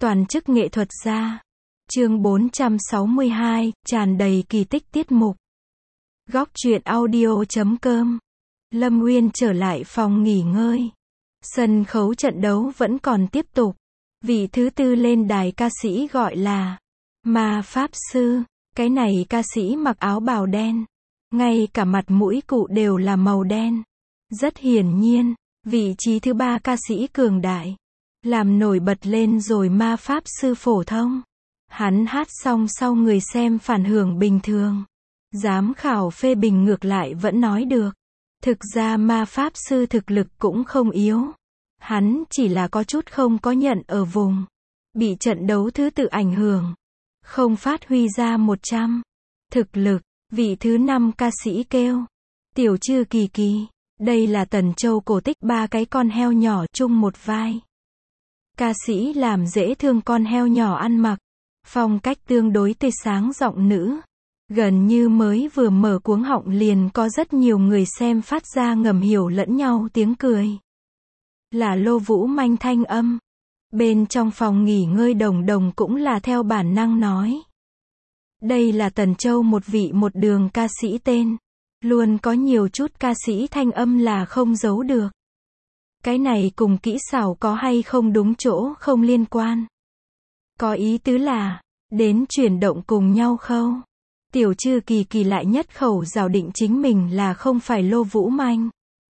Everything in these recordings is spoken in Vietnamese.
Toàn chức nghệ thuật gia. Chương 462, tràn đầy kỳ tích tiết mục. Góc truyện audio.com. Lâm Uyên trở lại phòng nghỉ ngơi. Sân khấu trận đấu vẫn còn tiếp tục. Vị thứ tư lên đài ca sĩ gọi là Ma Pháp Sư. Cái này ca sĩ mặc áo bào đen. Ngay cả mặt mũi cụ đều là màu đen. Rất hiển nhiên, vị trí thứ ba ca sĩ cường đại. Làm nổi bật lên rồi Ma Pháp Sư phổ thông. Hắn hát xong sau người xem phản hưởng bình thường. Giám khảo phê bình ngược lại vẫn nói được. Thực ra Ma Pháp Sư thực lực cũng không yếu. Hắn chỉ là có chút không có nhận ở vùng. Bị trận đấu thứ tự ảnh hưởng. Không phát huy ra 100. Thực lực, vị thứ 5 ca sĩ kêu. Tiểu Trư Kỳ Kỳ. Đây là Tần Châu cổ tích 3 cái con heo nhỏ chung một vai. Ca sĩ làm dễ thương con heo nhỏ ăn mặc. Phong cách tương đối tươi sáng giọng nữ. Gần như mới vừa mở cuống họng liền có rất nhiều người xem phát ra ngầm hiểu lẫn nhau tiếng cười. Là Lô Vũ Manh thanh âm. Bên trong phòng nghỉ ngơi Đồng Đồng cũng là theo bản năng nói. Đây là Tần Châu một vị một đường ca sĩ tên. Luôn có nhiều chút ca sĩ thanh âm là không giấu được. Cái này cùng kỹ xảo có hay không đúng chỗ không liên quan. Có ý tứ là, đến chuyển động cùng nhau khâu. Tiểu Trư Kỳ Kỳ lại nhất khẩu rào định chính mình là không phải Lô Vũ Manh.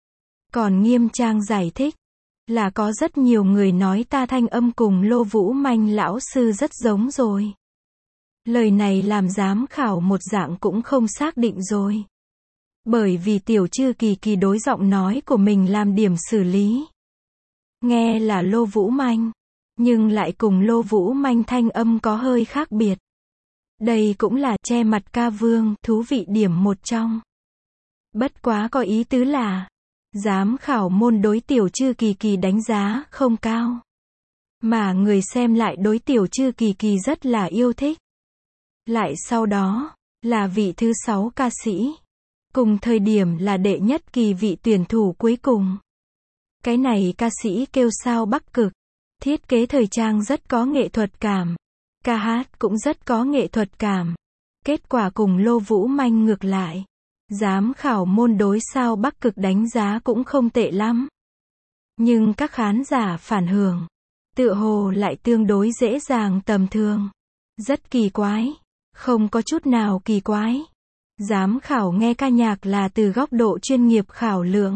Còn nghiêm trang giải thích, là có rất nhiều người nói ta thanh âm cùng Lô Vũ Manh lão sư rất giống rồi. Lời này làm giám khảo một dạng cũng không xác định rồi. Bởi vì Tiểu Trư Kỳ Kỳ đối giọng nói của mình làm điểm xử lý. Nghe là Lô Vũ Manh, nhưng lại cùng Lô Vũ Manh thanh âm có hơi khác biệt. Đây cũng là che mặt ca vương thú vị điểm một trong. Bất quá có ý tứ là, giám khảo môn đối Tiểu Trư Kỳ Kỳ đánh giá không cao. Mà người xem lại đối Tiểu Trư Kỳ Kỳ rất là yêu thích. Lại sau đó, là vị thứ 6 ca sĩ. Cùng thời điểm là đệ nhất kỳ vị tuyển thủ cuối cùng. Cái này ca sĩ kêu sao Bắc Cực. Thiết kế thời trang rất có nghệ thuật cảm. Ca hát cũng rất có nghệ thuật cảm. Kết quả cùng Lô Vũ Manh ngược lại. Giám khảo môn đối sao Bắc Cực đánh giá cũng không tệ lắm. Nhưng các khán giả phản hưởng, tựa hồ lại tương đối dễ dàng tầm thường. Rất kỳ quái. Không có chút nào kỳ quái. Giám khảo nghe ca nhạc là từ góc độ chuyên nghiệp khảo lượng.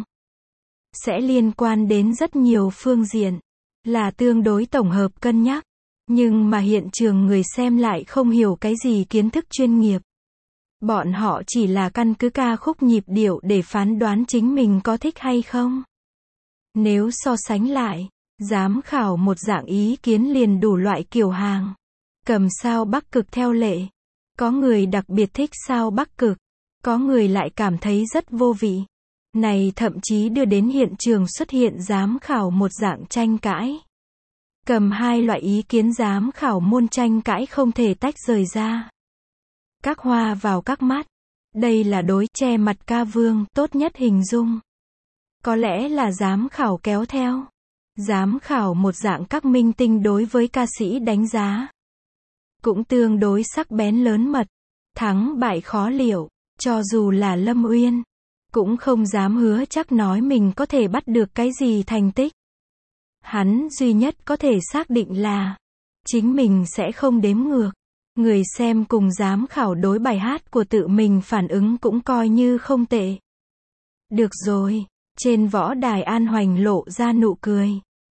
Sẽ liên quan đến rất nhiều phương diện. Là tương đối tổng hợp cân nhắc. Nhưng mà hiện trường người xem lại không hiểu cái gì kiến thức chuyên nghiệp. Bọn họ chỉ là căn cứ ca khúc nhịp điệu để phán đoán chính mình có thích hay không. Nếu so sánh lại, giám khảo một dạng ý kiến liền đủ loại kiểu hàng. Cầm sao Bắc Cực theo lệ. Có người đặc biệt thích sao Bắc Cực. Có người lại cảm thấy rất vô vị. Này thậm chí đưa đến hiện trường xuất hiện giám khảo một dạng tranh cãi. Cầm hai loại ý kiến giám khảo môn tranh cãi không thể tách rời ra. Các hoa vào các mắt. Đây là đối che mặt ca vương tốt nhất hình dung. Có lẽ là giám khảo kéo theo. Giám khảo một dạng các minh tinh đối với ca sĩ đánh giá. Cũng tương đối sắc bén lớn mật. Thắng bại khó liệu. Cho dù là Lâm Uyên. Cũng không dám hứa chắc nói mình có thể bắt được cái gì thành tích. Hắn duy nhất có thể xác định là chính mình sẽ không đếm ngược. Người xem cùng giám khảo đối bài hát của tự mình phản ứng cũng coi như không tệ. Được rồi, trên võ đài An Hoành lộ ra nụ cười.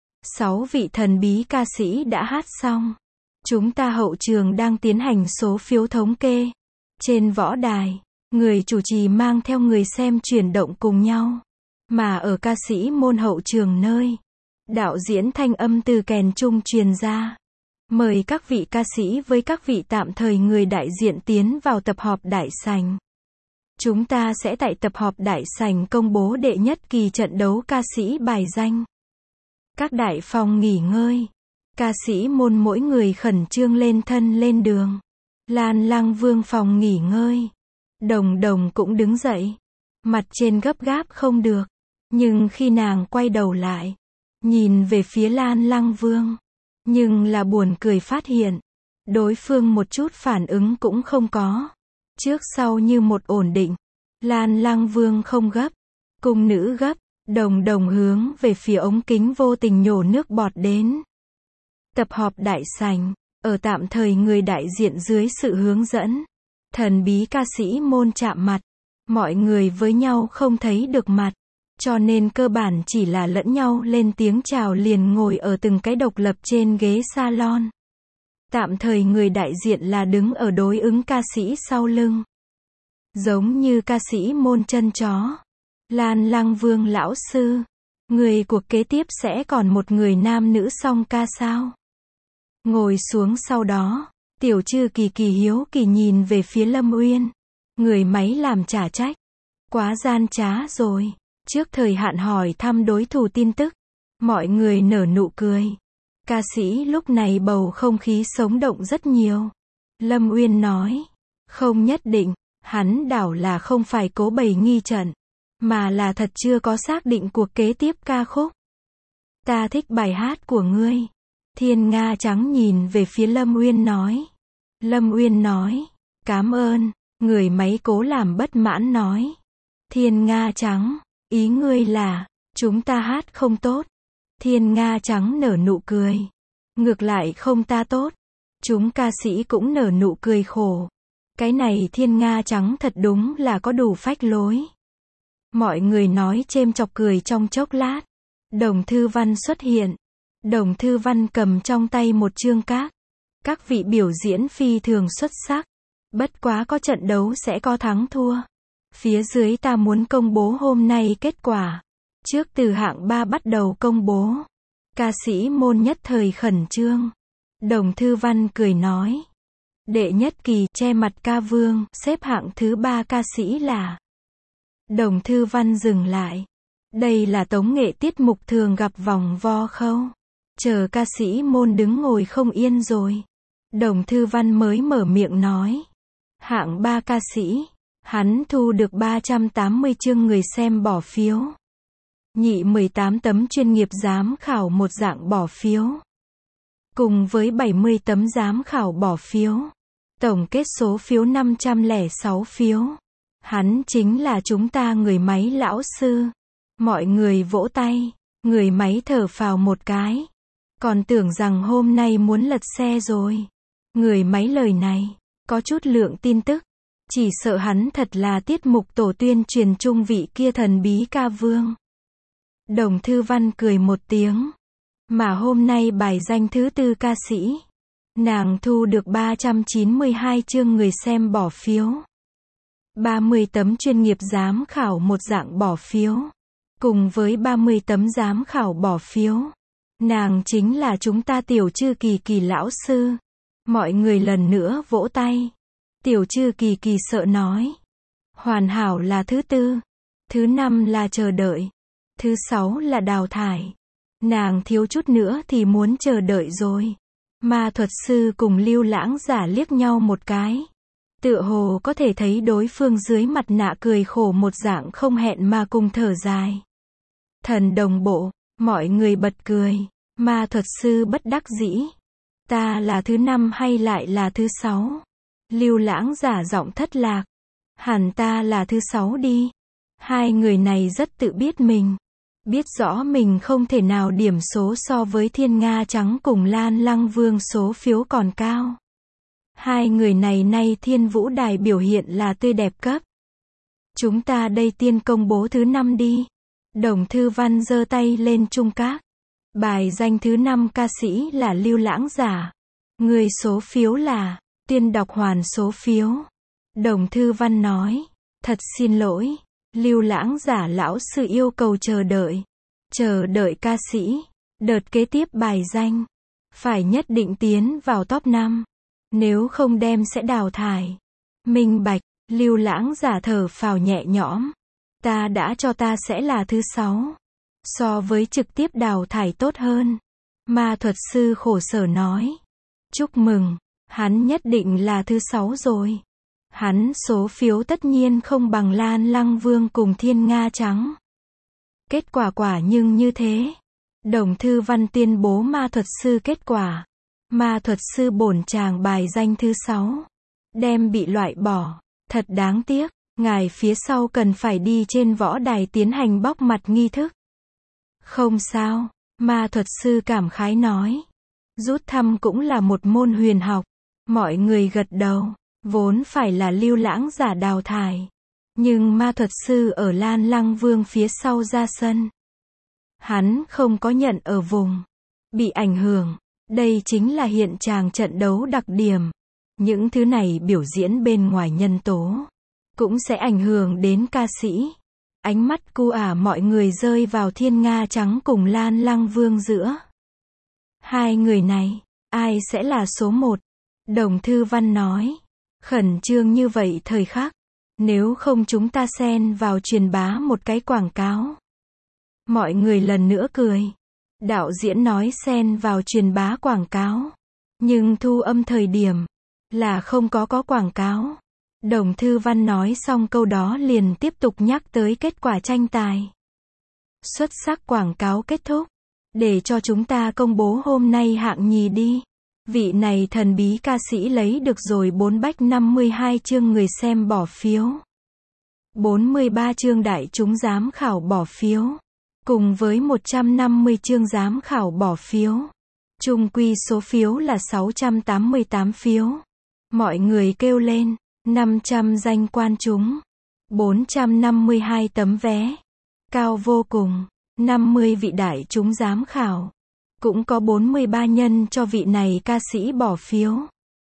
6 vị thần bí ca sĩ đã hát xong. Chúng ta hậu trường đang tiến hành số phiếu thống kê. Trên võ đài, người chủ trì mang theo người xem chuyển động cùng nhau. Mà ở ca sĩ môn hậu trường nơi, đạo diễn thanh âm từ kèn trung truyền ra. Mời các vị ca sĩ với các vị tạm thời người đại diện tiến vào tập họp đại sảnh. Chúng ta sẽ tại tập họp đại sảnh công bố đệ nhất kỳ trận đấu ca sĩ bài danh. Các đại phòng nghỉ ngơi. Ca sĩ môn mỗi người khẩn trương lên thân lên đường. Lan Lăng Vương phòng nghỉ ngơi. Đồng Đồng cũng đứng dậy. Mặt trên gấp gáp không được. Nhưng khi nàng quay đầu lại, nhìn về phía Lan Lăng Vương, Nhưng là buồn cười phát hiện, đối phương một chút phản ứng cũng không có. Trước sau như một ổn định. Lan Lăng Vương không gấp. Cung nữ gấp. Đồng đồng hướng về phía ống kính vô tình nhổ nước bọt đến. Tập họp đại sảnh. Ở tạm thời người đại diện dưới sự hướng dẫn. Thần bí ca sĩ môn chạm mặt. Mọi người với nhau không thấy được mặt. Cho nên cơ bản chỉ là lẫn nhau lên tiếng chào liền ngồi ở từng cái độc lập trên ghế salon. Tạm thời người đại diện là đứng ở đối ứng ca sĩ sau lưng. Giống như ca sĩ môn chân chó. Lan Lăng Vương lão sư. Người cuộc kế tiếp sẽ còn một người nam nữ song ca sao? Ngồi xuống sau đó, Tiểu Trư Kỳ Kỳ hiếu kỳ nhìn về phía Lâm Uyên. Người máy làm trả trách. Quá gian trá rồi. Trước thời hạn hỏi thăm đối thủ tin tức. Mọi người nở nụ cười. Ca sĩ lúc này bầu không khí sống động rất nhiều. Lâm Uyên nói. Không nhất định, hắn đảo là không phải cố bày nghi trận. Mà là thật chưa có xác định cuộc kế tiếp ca khúc. Ta thích bài hát của ngươi. Thiên Nga Trắng nhìn về phía Lâm Uyên nói. Lâm Uyên nói. Cảm ơn. Người máy cố làm bất mãn nói. Thiên Nga Trắng. Ý ngươi là, chúng ta hát không tốt. Thiên Nga Trắng nở nụ cười. Ngược lại không ta tốt. Chúng ca sĩ cũng nở nụ cười khổ. Cái này Thiên Nga Trắng thật đúng là có đủ phách lối. Mọi người nói chêm chọc cười trong chốc lát. Đồng Thư Văn xuất hiện. Đồng Thư Văn cầm trong tay một chương các. Các vị biểu diễn phi thường xuất sắc. Bất quá có trận đấu sẽ có thắng thua. Phía dưới ta muốn công bố hôm nay kết quả. Trước từ hạng 3 bắt đầu công bố. Ca sĩ môn nhất thời khẩn trương. Đồng Thư Văn cười nói. Đệ nhất kỳ che mặt ca vương, xếp hạng thứ 3 ca sĩ là. Đồng Thư Văn dừng lại. Đây là tống nghệ tiết mục thường gặp vòng vo khâu. Chờ ca sĩ môn đứng ngồi không yên rồi. Đồng Thư Văn mới mở miệng nói. Hạng 3 ca sĩ. Hắn thu được 380 chương người xem bỏ phiếu. Nhị 18 tấm chuyên nghiệp giám khảo một dạng bỏ phiếu. Cùng với 70 tấm giám khảo bỏ phiếu. Tổng kết số phiếu 506 phiếu. Hắn chính là chúng ta người máy lão sư. Mọi người vỗ tay. Người máy thở phào một cái. Còn tưởng rằng hôm nay muốn lật xe rồi. Người máy lời này. Có chút lượng tin tức. Chỉ sợ hắn thật là tiết mục tổ tuyên truyền trung vị kia thần bí ca vương. Đồng Thư Văn cười một tiếng. Mà hôm nay bài danh thứ 4 ca sĩ. Nàng thu được 392 chương người xem bỏ phiếu. 30 tấm chuyên nghiệp giám khảo một dạng bỏ phiếu. Cùng với 30 tấm giám khảo bỏ phiếu. Nàng chính là chúng ta Tiểu Trư Kỳ Kỳ lão sư. Mọi người lần nữa vỗ tay. Tiểu Trư Kỳ Kỳ sợ nói. Hoàn hảo là thứ 4. Thứ 5 là chờ đợi. Thứ 6 là đào thải. Nàng thiếu chút nữa thì muốn chờ đợi rồi. Ma thuật sư cùng Lưu Lãng Giả liếc nhau một cái. Tựa hồ có thể thấy đối phương dưới mặt nạ cười khổ một dạng không hẹn mà cùng thở dài. Thần đồng bộ, mọi người bật cười. Ma thuật sư bất đắc dĩ. Ta là thứ 5 hay lại là thứ 6? Lưu Lãng Giả giọng thất lạc. Hẳn ta là thứ 6 đi. Hai người này rất tự biết mình. Biết rõ mình không thể nào điểm số so với Thiên Nga Trắng cùng Lan Lăng Vương số phiếu còn cao. Hai người này nay Thiên Vũ Đài biểu hiện là tươi đẹp cấp. Chúng ta đây tiên công bố thứ 5 đi. Đồng Thư Văn giơ tay lên trung các. Bài danh thứ 5 ca sĩ là Lưu Lãng Giả. Người số phiếu là, tuyên đọc hoàn số phiếu. Đồng Thư Văn nói, thật xin lỗi. Lưu Lãng Giả lão sư yêu cầu chờ đợi. Chờ đợi ca sĩ. Đợt kế tiếp bài danh. Phải nhất định tiến vào top 5. Nếu không đem sẽ đào thải. Minh bạch. Lưu Lãng Giả thở phào nhẹ nhõm. Ta đã cho ta sẽ là thứ 6. So với trực tiếp đào thải tốt hơn. Ma thuật sư khổ sở nói. Chúc mừng. Hắn nhất định là thứ 6 rồi. Hắn số phiếu tất nhiên không bằng Lan Lăng Vương cùng Thiên Nga Trắng. Kết quả nhưng như thế. Đồng Thư Văn tuyên bố ma thuật sư kết quả. Ma thuật sư bổn tràng bài danh thứ 6. Đem bị loại bỏ. Thật đáng tiếc, ngài phía sau cần phải đi trên võ đài tiến hành bóc mặt nghi thức. Không sao, ma thuật sư cảm khái nói. Rút thăm cũng là một môn huyền học. Mọi người gật đầu, vốn phải là lưu lãng giả đào thải. Nhưng ma thuật sư ở Lan Lăng Vương phía sau ra sân. Hắn không có nhận ở vùng bị ảnh hưởng. Đây chính là hiện trạng trận đấu đặc điểm. Những thứ này biểu diễn bên ngoài nhân tố cũng sẽ ảnh hưởng đến ca sĩ. Ánh mắt cu mọi người rơi vào Thiên Nga Trắng cùng Lan Lăng Vương giữa. Hai người này, ai sẽ là số 1? Đồng Thư Văn nói. Khẩn trương như vậy thời khắc. Nếu không chúng ta xen vào truyền bá một cái quảng cáo. Mọi người lần nữa cười. Đạo diễn nói xen vào truyền bá quảng cáo. Nhưng thu âm thời điểm là không có quảng cáo. Đồng Thư Văn nói xong câu đó liền tiếp tục nhắc tới kết quả tranh tài. Xuất sắc quảng cáo kết thúc. Để cho chúng ta công bố hôm nay hạng nhì đi. Vị này thần bí ca sĩ lấy được rồi 452 chương người xem bỏ phiếu. 43 chương đại chúng giám khảo bỏ phiếu. Cùng với 150 chương giám khảo bỏ phiếu. Chung quy số phiếu là 688 phiếu. Mọi người kêu lên. 500 danh quan chúng. 452 tấm vé. Cao vô cùng. 50 vị đại chúng giám khảo. Cũng có 43 nhân cho vị này ca sĩ bỏ phiếu.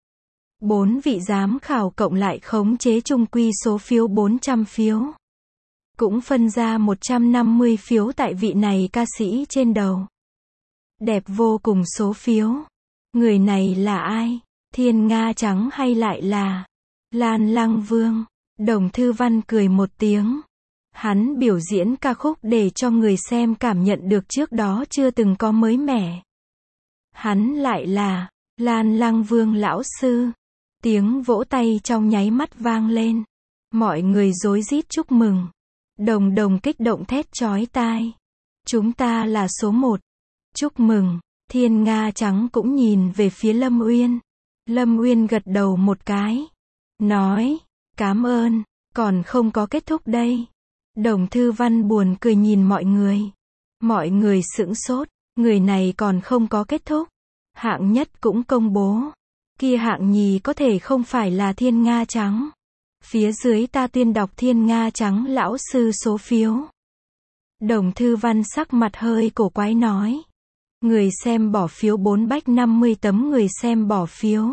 4 vị giám khảo cộng lại khống chế chung quy số phiếu 400 phiếu. Cũng phân ra 150 phiếu tại vị này ca sĩ trên đầu. Đẹp vô cùng số phiếu. Người này là ai? Thiên Nga Trắng hay lại là Lan Lăng Vương? Đồng Thư Văn cười một tiếng. Hắn biểu diễn ca khúc để cho người xem cảm nhận được trước đó chưa từng có mới mẻ. Hắn lại là Lan Lăng Vương lão sư. Tiếng vỗ tay trong nháy mắt vang lên. Mọi người rối rít chúc mừng. Đồng kích động thét chói tai. Chúng ta là số 1. Chúc mừng. Thiên Nga Trắng cũng nhìn về phía Lâm Uyên. Lâm Uyên gật đầu một cái. Nói, cảm ơn, còn không có kết thúc đây. Đồng Thư Văn buồn cười nhìn mọi người. Mọi người sững sốt, người này còn không có kết thúc. Hạng nhất cũng công bố. Kia hạng nhì có thể không phải là Thiên Nga Trắng. Phía dưới ta tuyên đọc Thiên Nga Trắng lão sư số phiếu. Đồng Thư Văn sắc mặt hơi cổ quái nói. Người xem bỏ phiếu 450 tấm người xem bỏ phiếu.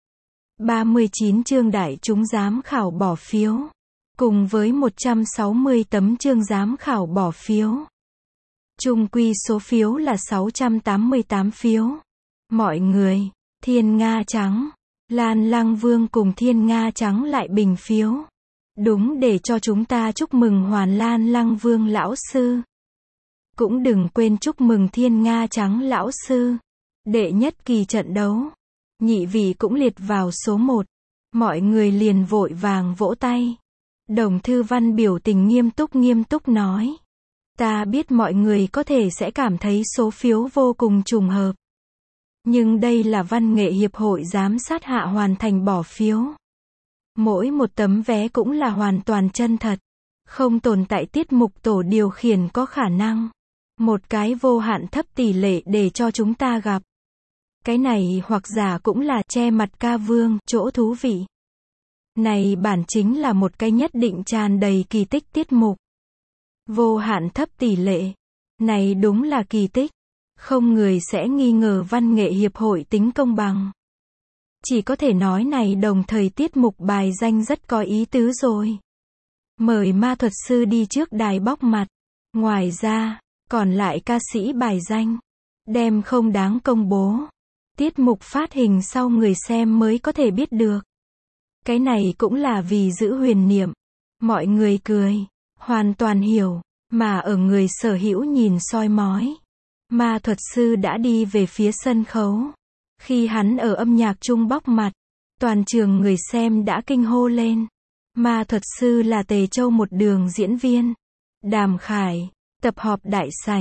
39 chương đại chúng giám khảo bỏ phiếu. Cùng với 160 tấm chương giám khảo bỏ phiếu. Chung quy số phiếu là 688 phiếu. Mọi người, Thiên Nga Trắng, Lan Lăng Vương cùng Thiên Nga Trắng lại bình phiếu. Đúng để cho chúng ta chúc mừng Hoàn Lan Lăng Vương lão sư. Cũng đừng quên chúc mừng Thiên Nga Trắng lão sư. Đệ nhất kỳ trận đấu. Nhị vị cũng liệt vào số 1. Mọi người liền vội vàng vỗ tay. Đồng Thư Văn biểu tình nghiêm túc nói. Ta biết mọi người có thể sẽ cảm thấy số phiếu vô cùng trùng hợp. Nhưng đây là Văn nghệ hiệp hội giám sát hạ hoàn thành bỏ phiếu. Mỗi một tấm vé cũng là hoàn toàn chân thật. Không tồn tại tiết mục tổ điều khiển có khả năng. Một cái vô hạn thấp tỷ lệ để cho chúng ta gặp. Cái này hoặc giả cũng là che mặt ca vương, chỗ thú vị. Này bản chính là một cái nhất định tràn đầy kỳ tích tiết mục. Vô hạn thấp tỷ lệ. Này đúng là kỳ tích. Không người sẽ nghi ngờ Văn nghệ hiệp hội tính công bằng. Chỉ có thể nói này đồng thời tiết mục bài danh rất có ý tứ rồi. Mời ma thuật sư đi trước đài bóc mặt. Ngoài ra, còn lại ca sĩ bài danh. Đem không đáng công bố. Tiết mục phát hình sau người xem mới có thể biết được. Cái này cũng là vì giữ huyền niệm. Mọi người cười. Hoàn toàn hiểu. Mà ở người sở hữu nhìn soi mói. Ma thuật sư đã đi về phía sân khấu. Khi hắn ở âm nhạc trung bóc mặt. Toàn trường người xem đã kinh hô lên. Ma thuật sư là Tề Châu một đường diễn viên. Đàm Khải. Tập họp đại sảnh.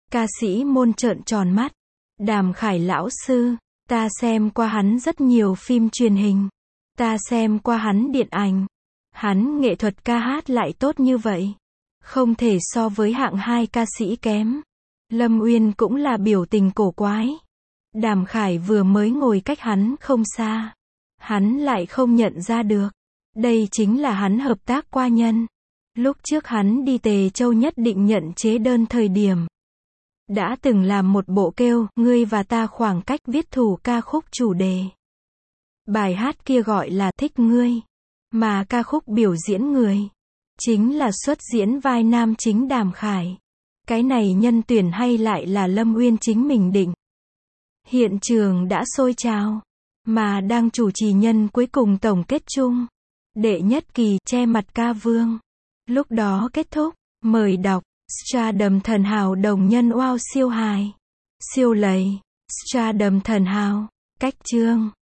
Ca sĩ Môn trợn tròn mắt. Đàm Khải lão sư, ta xem qua hắn rất nhiều phim truyền hình. Ta xem qua hắn điện ảnh. Hắn nghệ thuật ca hát lại tốt như vậy. Không thể so với hạng 2 ca sĩ kém. Lâm Uyên cũng là biểu tình cổ quái. Đàm Khải vừa mới ngồi cách hắn không xa. Hắn lại không nhận ra được. Đây chính là hắn hợp tác qua nhân. Lúc trước hắn đi Tề Châu nhất định nhận chế đơn thời điểm. Đã từng làm một bộ kêu, ngươi và ta khoảng cách viết thủ ca khúc chủ đề. Bài hát kia gọi là Thích Ngươi. Mà ca khúc biểu diễn người. Chính là xuất diễn vai nam chính Đàm Khải. Cái này nhân tuyển hay lại là Lâm Uyên chính mình định. Hiện trường đã sôi trào. Mà đang chủ trì nhân cuối cùng tổng kết chung. Đệ nhất kỳ, che mặt ca vương. Lúc đó kết thúc, mời đọc. Stardom thần hào đồng nhân wow siêu hài. Siêu lầy. Stardom thần hào. Cách chương.